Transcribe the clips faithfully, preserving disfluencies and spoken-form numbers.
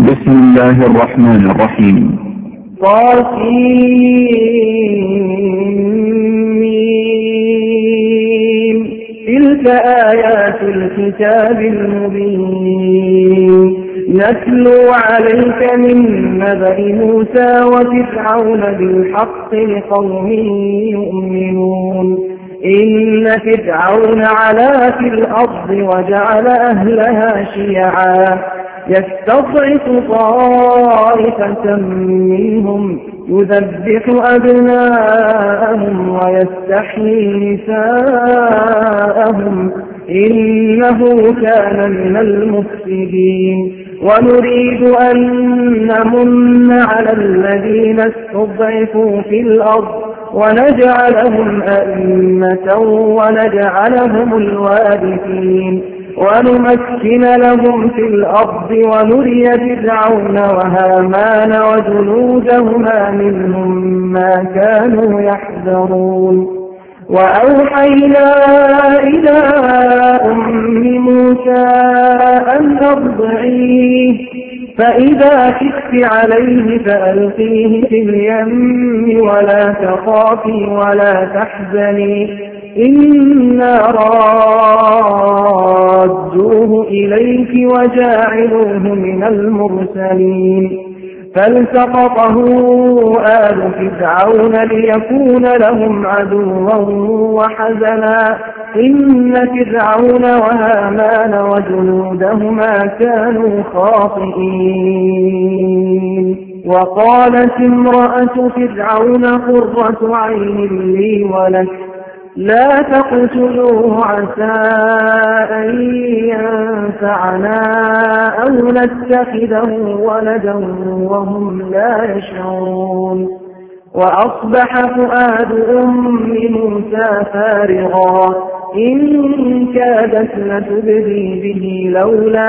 بسم الله الرحمن الرحيم. طاسين تلك آيات الكتاب المبين نتلو عليك من نبأ موسى وفرعون بالحق لقوم يؤمنون. إن فرعون علا في الأرض وجعل أهلها شيعا يستضعف طائفة منهم يذبح أبناءهم ويستحيي نساءهم إنه كان من المفسدين. ونريد أن نمن على الذين استضعفوا في الأرض ونجعلهم أئمة ونجعلهم الوارثين ونمكن لهم في الأرض ونري فرعون وهامان وجنودهما منهم ما كانوا يحذرون. وأوحينا إلى أم موسى أن أرضعيه فإذا خفت عليه فألقيه في اليم ولا تخافي ولا تحزني إنا رادوه إليك وجاعلوه من المرسلين. فالتقطه آل فرعون ليكون لهم عدوا وحزنا إن فرعون وهامان وجنودهما كانوا خاطئين. وقالت امرأة فرعون قرة عين لي ولك لا تقتلوه عسى أن ينفعنا أو نتخذه ولدا وهم لا يشعرون. وأصبح فؤاد أم موسى فارغا إن كادت لتبدي به لولا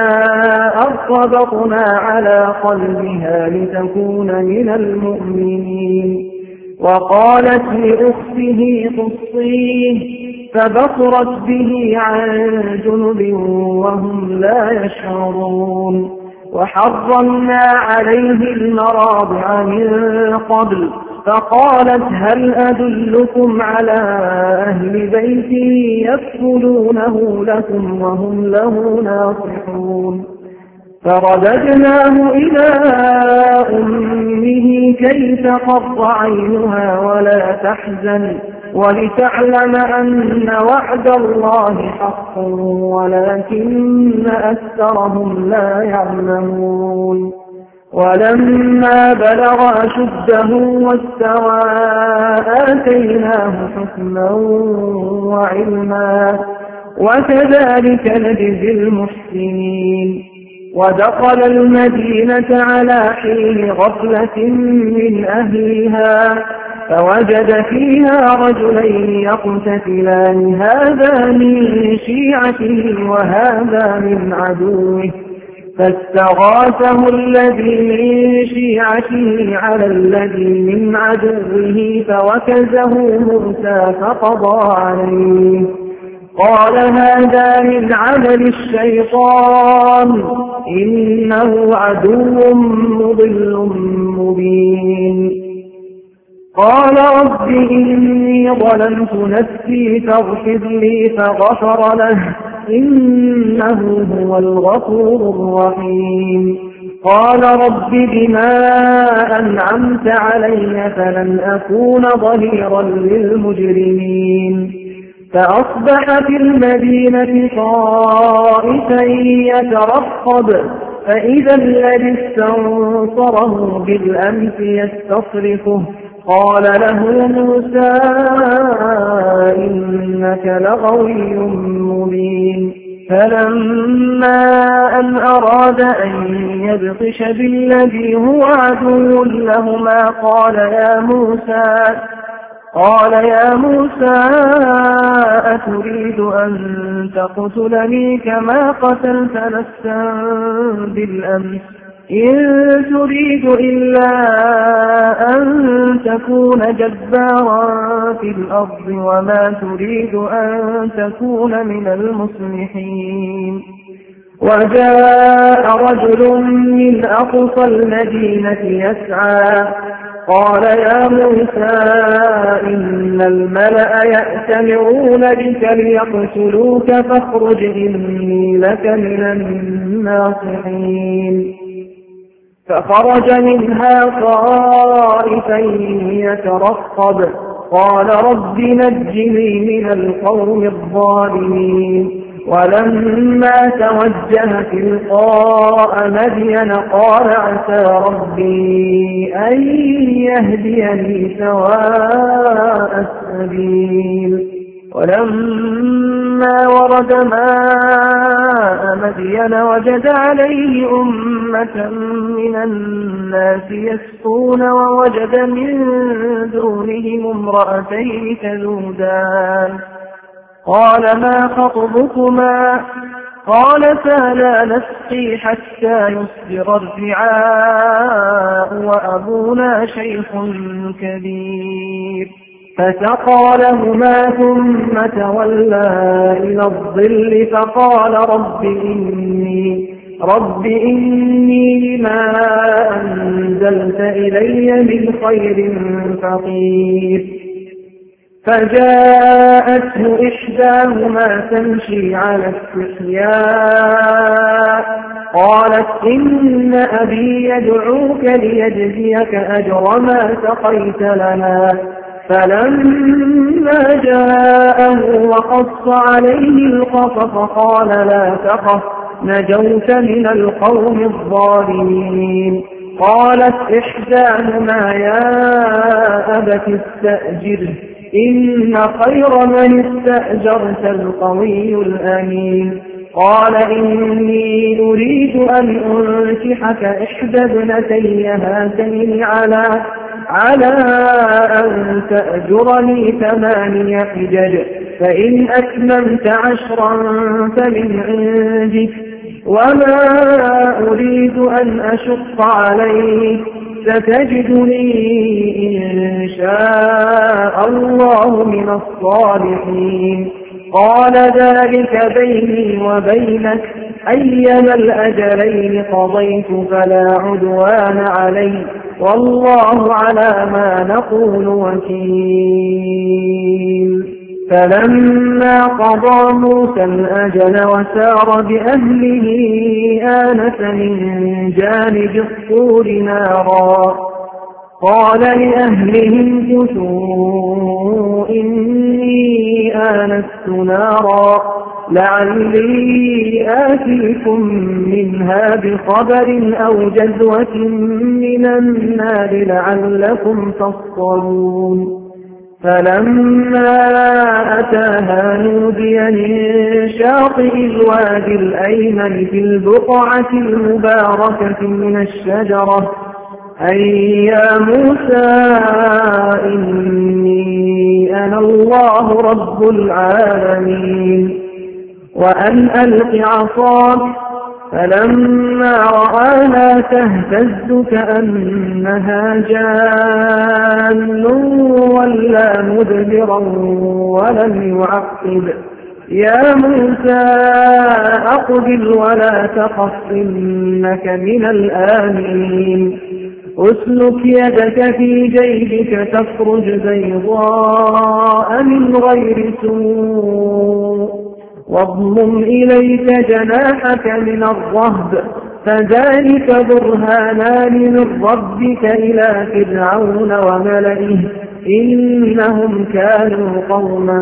أربطنا على قلبها لتكون من المؤمنين. وقالت لأخته قصيه فبصرت به عن جنب وهم لا يشعرون. وحرمنا عليه المراضع من قبل فقالت هل أدلكم على أهل بيت يكفلونه لكم وهم له ناصحون. فرددناه إلى أمه كي تقر عينها ولا تحزن ولتعلم أن وعد الله حق ولكن أكثرهم لا يعلمون. ولما بلغ أشده واستوى آتيناه حكما وعلما وكذلك نجزي المحسنين. ودخل المدينة على حين غفلة من أهلها فوجد فيها رجلين يقتتلان هذا من شيعته وهذا من عدوه فاستغاثه الذي من شيعته على الذي من عدوه فوكزه موسى فقضى عليه قال هذا من عمل الشيطان إنه عدو مضل مبين. قال رب إني ظلمت نفسي فاغفر لي فغفر له إنه هو الغفور الرحيم. قال رب بما أنعمت علي فلن أكون ظهيرا للمجرمين. فأصبح في المدينة طائفا يترقب فإذا الذي استنصره بالأمس يستصرخه قال له موسى إنك لغوي مبين. فلما أن أراد أن يبطش بالذي هو عدو لهما قال يا موسى قال يا موسى أتريد أن تقتلني كما قتلت نفسا بالأمس إن تريد إلا أن تكون جبارا في الأرض وما تريد أن تكون من المصلحين. وجاء رجل من أقصى المدينة يسعى قال يا موسى إن الملأ يأتمرون بك ليقتلوك فاخرج إني لك من الناصحين فخرج منها خائفا يترقب قال رب نجني من القوم الظالمين ولما توجه تلقاء مدين قال عسى ربي أن يهديني سواء السبيل ولما ورد ماء مدين وجد عليه أمة من الناس يسقون ووجد من دونهم امرأتين تذودان قال ما خطبكما قالتا لا نسقي حتى يصدر الرعاء وأبونا شيخ كبير فسقى لهما ثم تولى إلى الظل فقال رب إني رب إني لما أنزلت إلي من خير فقير فجاءته إحداهما تمشي على استحياء قالت إن أبي يدعوك ليجزيك أجر ما سقيت لنا فلما جاءه وقص عليه القصص قال لا تخف نجوت من القوم الظالمين قالت إحداهما يا أبت استأجره إن خير من استأجرت القوي الأمين قال إني أريد أن أنكحك إحدى ابنتي هاتين على على أن تأجرني ثماني حجج فإن أتممت عشرا فمن عندك وما أريد أن أشق عليك ستجدني إن شاء الله من الصالحين قال ذلك بيني وبينك أيما الأجلين قضيت فلا عدوان علي والله على ما نقول وكيل فلما قضى موسى الأجل وسار بأهله آنس من جانب الطور نارا قال لأهلهم كثوا إني آنست نارا لعلي آتيكم منها بخبر أو جذوة من النار لعلكم تصطلون فلما أتاها نودي من شاطئ الوادي الأيمن في البقعة المباركة من الشجرة أي يا موسى إني أنا الله رب العالمين وأن ألق عصاك فلما رآها تهتز كأنها جان ولا مدبرا ولم يعقب يا موسى أقبل ولا تخف إنك من الآمنين أسلك يدك في جيبك تخرج بيضاء من غير سوء واضمم إليك جناحك من الرهب فذلك برهانان من ربك إلى فرعون وملئه إنهم كانوا قوما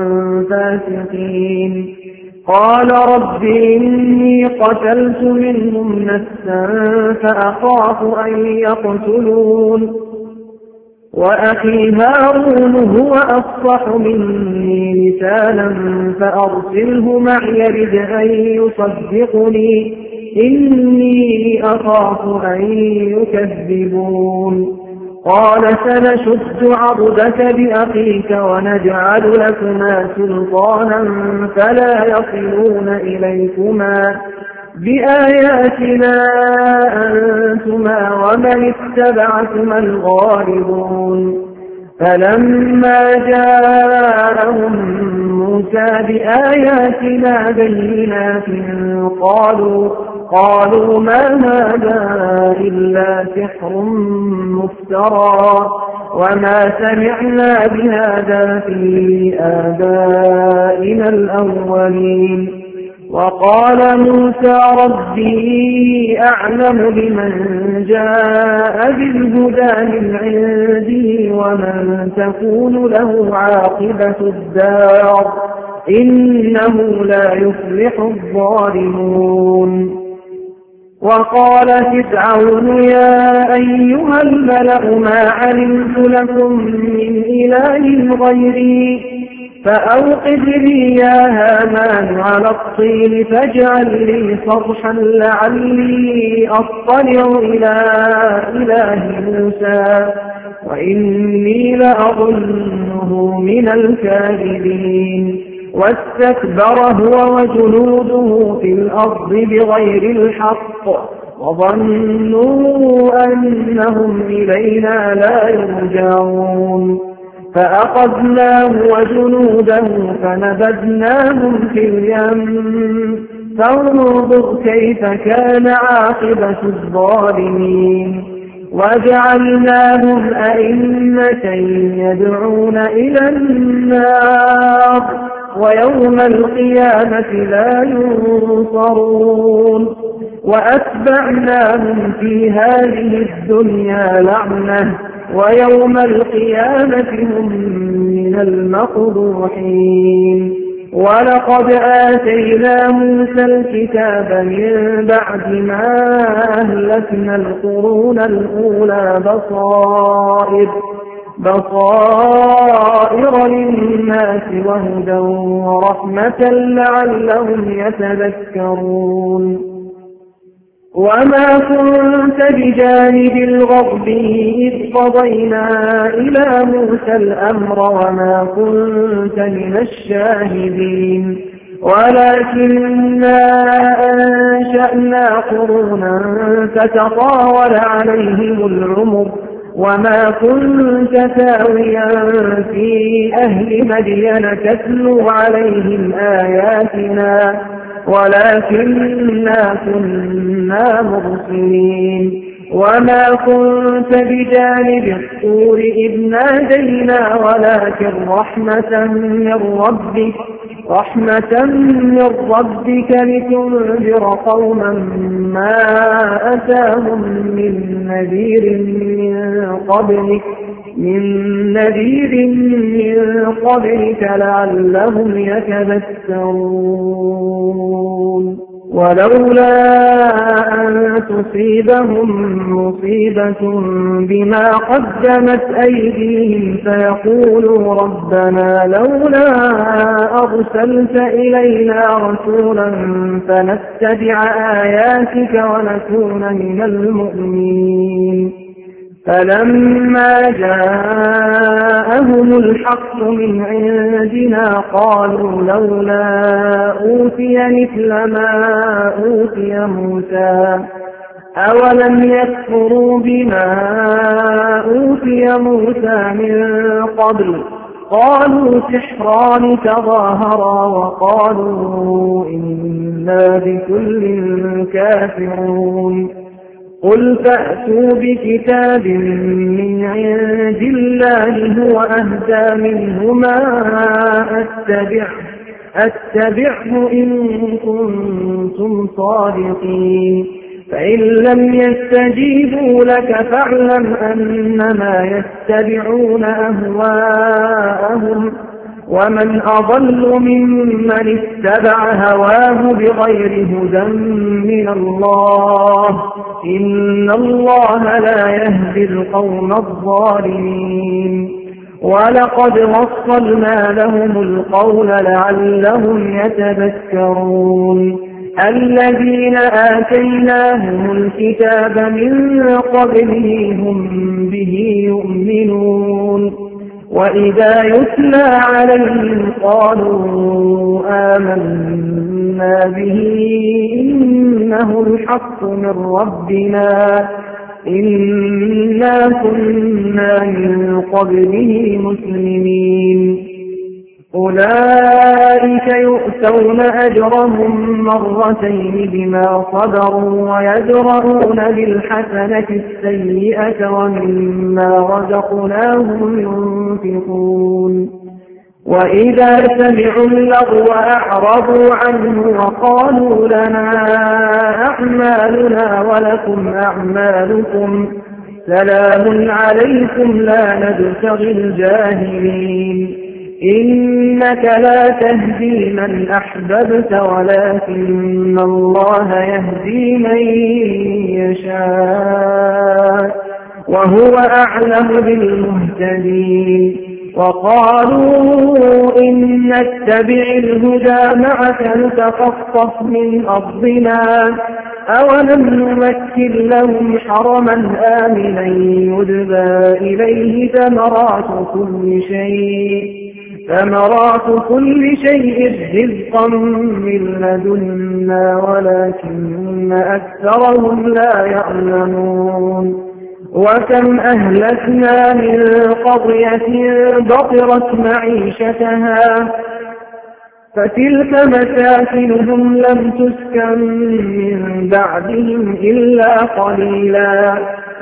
فاسقين قال رب إني قتلت منهم نفسا فأخاف أن يقتلون وأخي هارون هو أفصح مني لسانا فأرسله معي رد أن يصدقني إني أخاف أن يكذبون قال سنشد عضدك بأخيك ونجعل لكما سلطانا فلا يصلون إليكما بآياتنا أنتما ومن اتبعكما الغالبون فلما جاءهم موسى بآياتنا بينات قالوا قالوا ما هذا إلا سحر مفترى وما سمعنا بهذا في آبائنا الأولين. وقال موسى ربي أعلم بمن جاء بالهدى من عنده ومن تكون له عاقبة الدار إنه لا يفلح الظالمون. وقال فرعون يا أيها الملأ ما علمت لكم من إله غيري فأوقد لي يا هامان على الطين فاجعل لي صرحا لعلي أطلع إلى إله موسى وإني لأظنه من الكاذبين. واستكبر هو وجنوده في الأرض بغير الحق وظنوا أنهم إلينا لا يرجعون. فأخذناه وجنوده فنبذناهم في اليم فانظر كيف كان عاقبة الظالمين. وجعلناهم أئمة يدعون إلى النار ويوم القيامة لا ينصرون. وأتبعناهم في هذه الدنيا لعنة ويوم القيامة هم من المقبوحين. ولقد آتينا موسى الكتاب من بعد ما أهلكنا القرون الأولى بصائر بصائر للناس وهدى ورحمة لعلهم يتذكرون. وما كنت بجانب الغرب إذ قضينا إلى موسى الأمر وما كنت من الشاهدين ولكننا أنشأنا قرونا فتطاول عليهم العمر وما كنت ثاويا في أهل مدين تتلو عليهم آياتنا ولكننا كنا مرسلين. وما كنت بجانب الطور إذ نادينا ولكن رحمة من ربك رحمة من ربك لتنذر قوما ما أتاهم من نذير من قبلك من نذير من قبلك لعلهم يتذكرون. ولولا أن تصيبهم مصيبة بما قدمت أيديهم فيقولوا ربنا لولا أرسلت إلينا رسولا فنتبع آياتك ونكون من المؤمنين. فلما جاءهم الحق من عندنا قالوا لولا أوتي مثل ما أوتي موسى أولم يكفروا بما أوتي موسى من قبل قالوا سحران تظاهرا وقالوا إنا بكل كافرون. قل فأتوا بكتاب من عند الله هو أهدى منهما أتبعه, أتبعه إن كنتم صادقين. فإن لم يستجيبوا لك فاعلم أنما يتبعون أهواءهم ومن أضل ممن اتبع هواه بغير هدى من الله إن الله لا يهدي القوم الظالمين. ولقد وصلنا لهم القول لعلهم يتذكرون. الذين آتيناهم الكتاب من قبله هم به يؤمنون. وإذا يتلى عليهم قالوا آمنا به إنه الحق من ربنا إن إنا كنا من قبله مسلمين أولئك يؤتون أجرهم مرتين بما صبروا ويدرؤون بالحسنة السيئة ومما رزقناهم ينفقون وإذا سمعوا اللغو أعرضوا عنه وقالوا لنا أعمالنا ولكم أعمالكم سلام عليكم لا نبتغي الجاهلين إنك لا تهدي من أحببت ولكن الله يهدي من يشاء وهو أعلم بالمهتدين وقالوا إن نتبع الهدى معك نتخطف من أرضنا أولم نمكن لهم حرما آمنا يجبى إليه ثمرات كل شيء ثمرات كل شيء رزقا من لدنا ولكن أكثرهم لا يعلمون وكم أهلكنا من قرية بطرت معيشتها فتلك مساكنهم لم تسكن من بعدهم إلا قليلا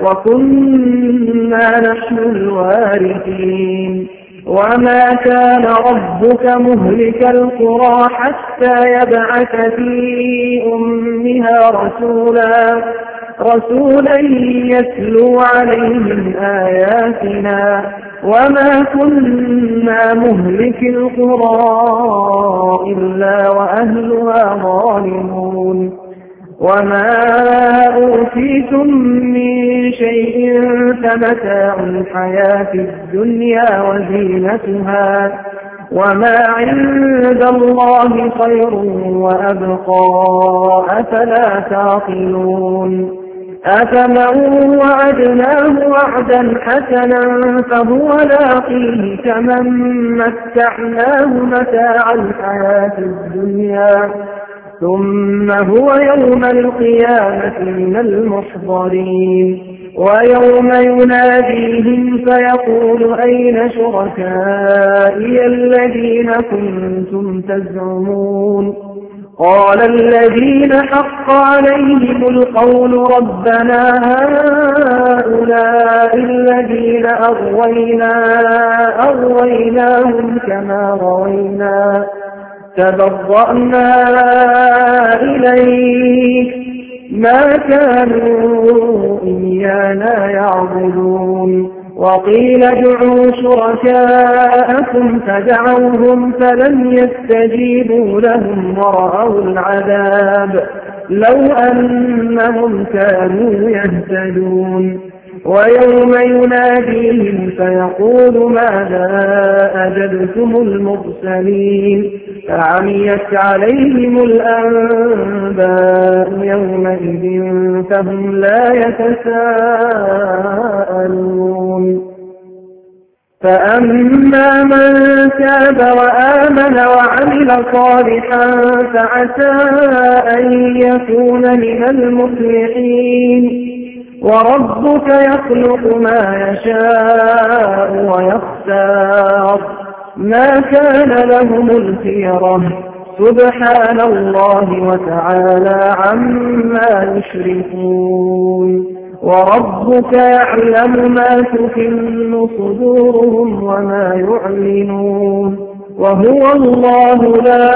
وكنا نحن الوارثين وما كان ربك مهلك القرى حتى يبعث في أمها رسولا رسولا يتلو عليهم آياتنا وما كنا مهلك القرى إلا وأهلها ظالمون وما أوتيتم من شيء فمتاع الحياة الدنيا وزينتها وما عند الله خير وأبقى أفلا تعقلون أفمن وعدناه وعدا حسنا فهو لاقيه كمن متعناه متاع الحياة الدنيا ثم هو يوم القيامة من المحضرين ويوم يناديهم فيقول أين شركائي الذين كنتم تزعمون قال الذين حق عليهم القول ربنا هؤلاء الذين أغوينا أغويناهم كما غوينا تبرأنا إليك ما كانوا إيانا يعبدون وقيل ادعوا شركاءكم فدعوهم فلم يستجيبوا لهم ورأوا العذاب لو أنهم كانوا يهتدون ويوم يناديهم فيقول ماذا أجبتم المرسلين فعميت عليهم الأنباء يومئذ فهم لا يتساءلون فأما من تاب وآمن وعمل صالحا فعسى أن يكون من المفلحين وربك يخلق ما يشاء ويختار ما كان لهم الخيرة سبحان الله وتعالى عما يشركون وربك يعلم ما تكن صدورهم وما يعلنون وهو الله لا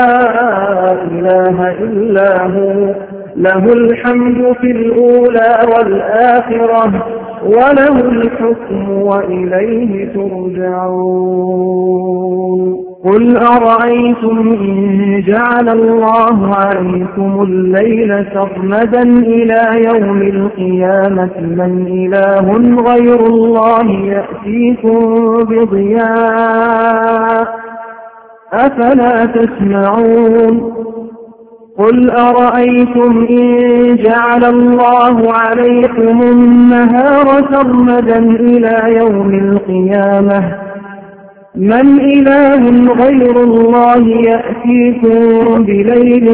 إله إلا هو له الحمد في الأولى والآخرة وله الحكم وإليه ترجعون قل أرأيتم إن جعل الله عليكم الليل سرمدا إلى يوم القيامة من إله غير الله يأتيكم بضياء أفلا تسمعون قل أرأيتم إن جعل الله عليكم النهار سرمدا إلى يوم القيامة من إله غير الله يأتيكم بليل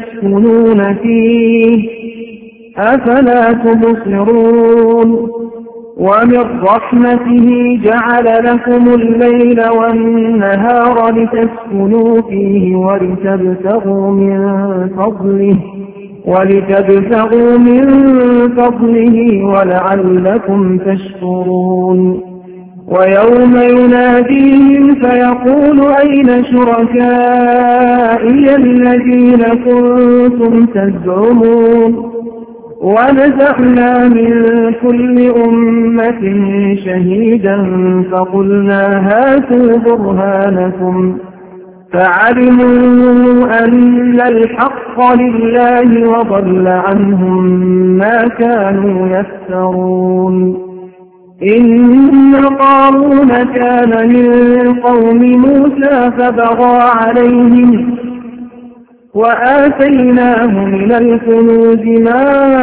تسكنون فيه أفلا تبصرون ومن رحمته جعل لكم الليل والنهار لتسكنوا فيه ولتبتغوا من فضله ولتبتغوا من فضله ولعلكم تشكرون ويوم يناديهم فيقول أين شركائي الذين كنتم تزعمون ونزعنا من كل أمة شهيدا فقلنا هاتوا برهانكم فعلموا أن الحق لله وضل عنهم ما كانوا يفترون إن قارون كان من قوم موسى فبغى عليهم وآتيناه من الكنوز ما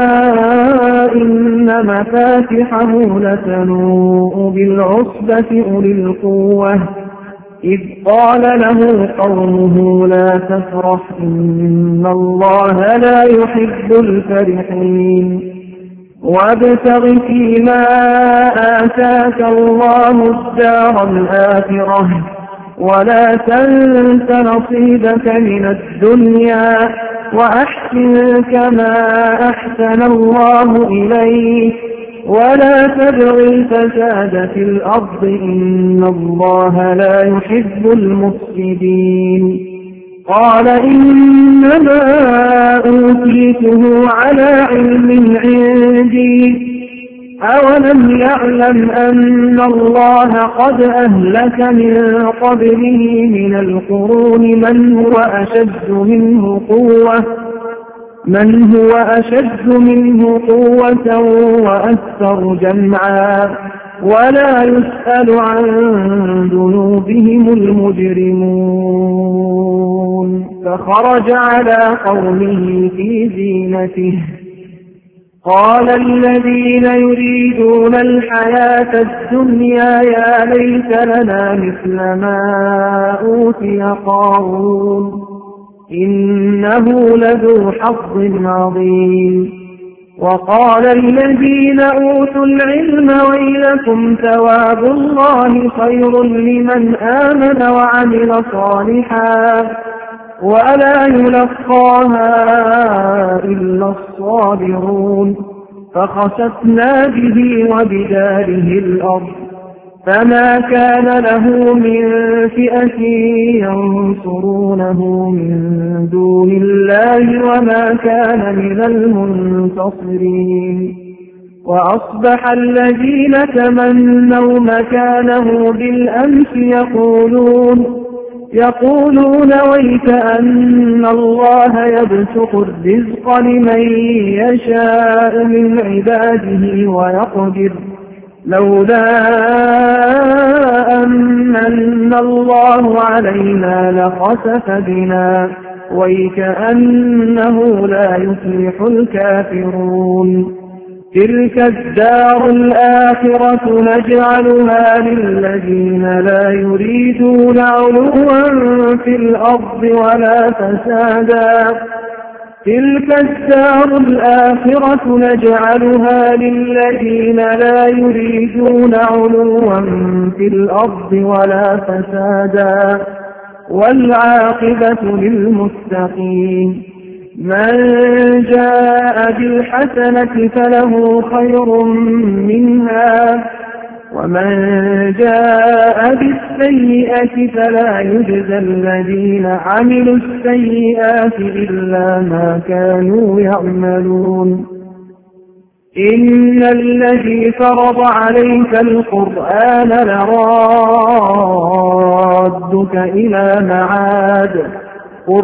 إن مفاتحه لتنوء بالعصبة أولي القوة إذ قال له قومه لا تفرح إن الله لا يحب الفرحين وابتغ فيما آتاك الله الدار الآخرة ولا تنس نصيبك من الدنيا وأحسن كما أحسن الله إليك ولا تبغ الفساد في الأرض إن الله لا يحب المفسدين قال إنما أوتيته على علم عندي أولم يعلم أن الله قد أهلك من قبله من القرون من هو أشد منه قوة من هو أشد منه قوة وأكثر جمعا ولا يسأل عن ذنوبهم المجرمون فخرج على قومه في زينته قال الذين يريدون الحياة الدنيا يا ليت لنا مثل ما أوتي قارون إنه لذو حظ عظيم وقال الذين أوتوا العلم ويلكم ثواب الله خير لمن آمن وعمل صالحا ولا يلقاها إلا الصابرون فخسفنا به وبداره الأرض فما كان له من فئة ينصرونه من دون الله وما كان من المنتصرين وأصبح الذين تمنوا مكانه بالأمس يقولون يقولون ويك أن الله يبسط الرزق لمن يشاء من عباده ويقدر لولا أمن الله علينا لخسف بنا ويكأنه لا يفلح الكافرون تلك الدار الآخرة نجعلها للذين لا يريدون علوا في الأرض ولا فسادا تلك الدار الآخرة نجعلها للذين لا يريدون علوا في الأرض ولا فسادا والعاقبة للمتقين من جاء بالحسنة فله خير منها ومن جاء بالسيئة فلا يجزى الذين عملوا السيئات إلا ما كانوا يعملون إن الذي فرض عليك القرآن لرادك إلى معاد قل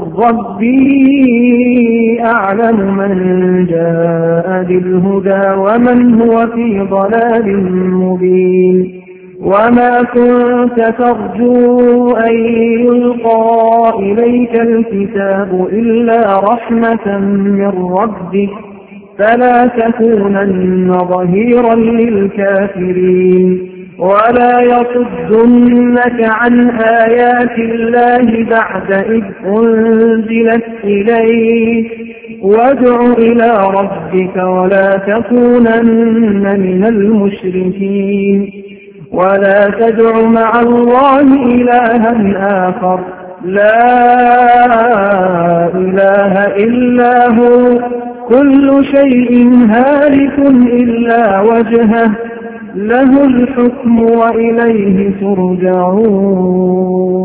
ربي أعلم من جاء بالهدى ومن هو في ضلال مبين وما كنت ترجو أن يلقى إليك الكتاب إلا رحمة من ربك فلا تكونن ظهيرا للكافرين ولا يصدنك عن آيات الله بعد إذ أنزلت إليك وادع إلى ربك ولا تكونن من المشركين ولا تدع مع الله إلها آخر لا إله إلا هو كل شيء هالك إلا وجهه له الحكم وإليه ترجعون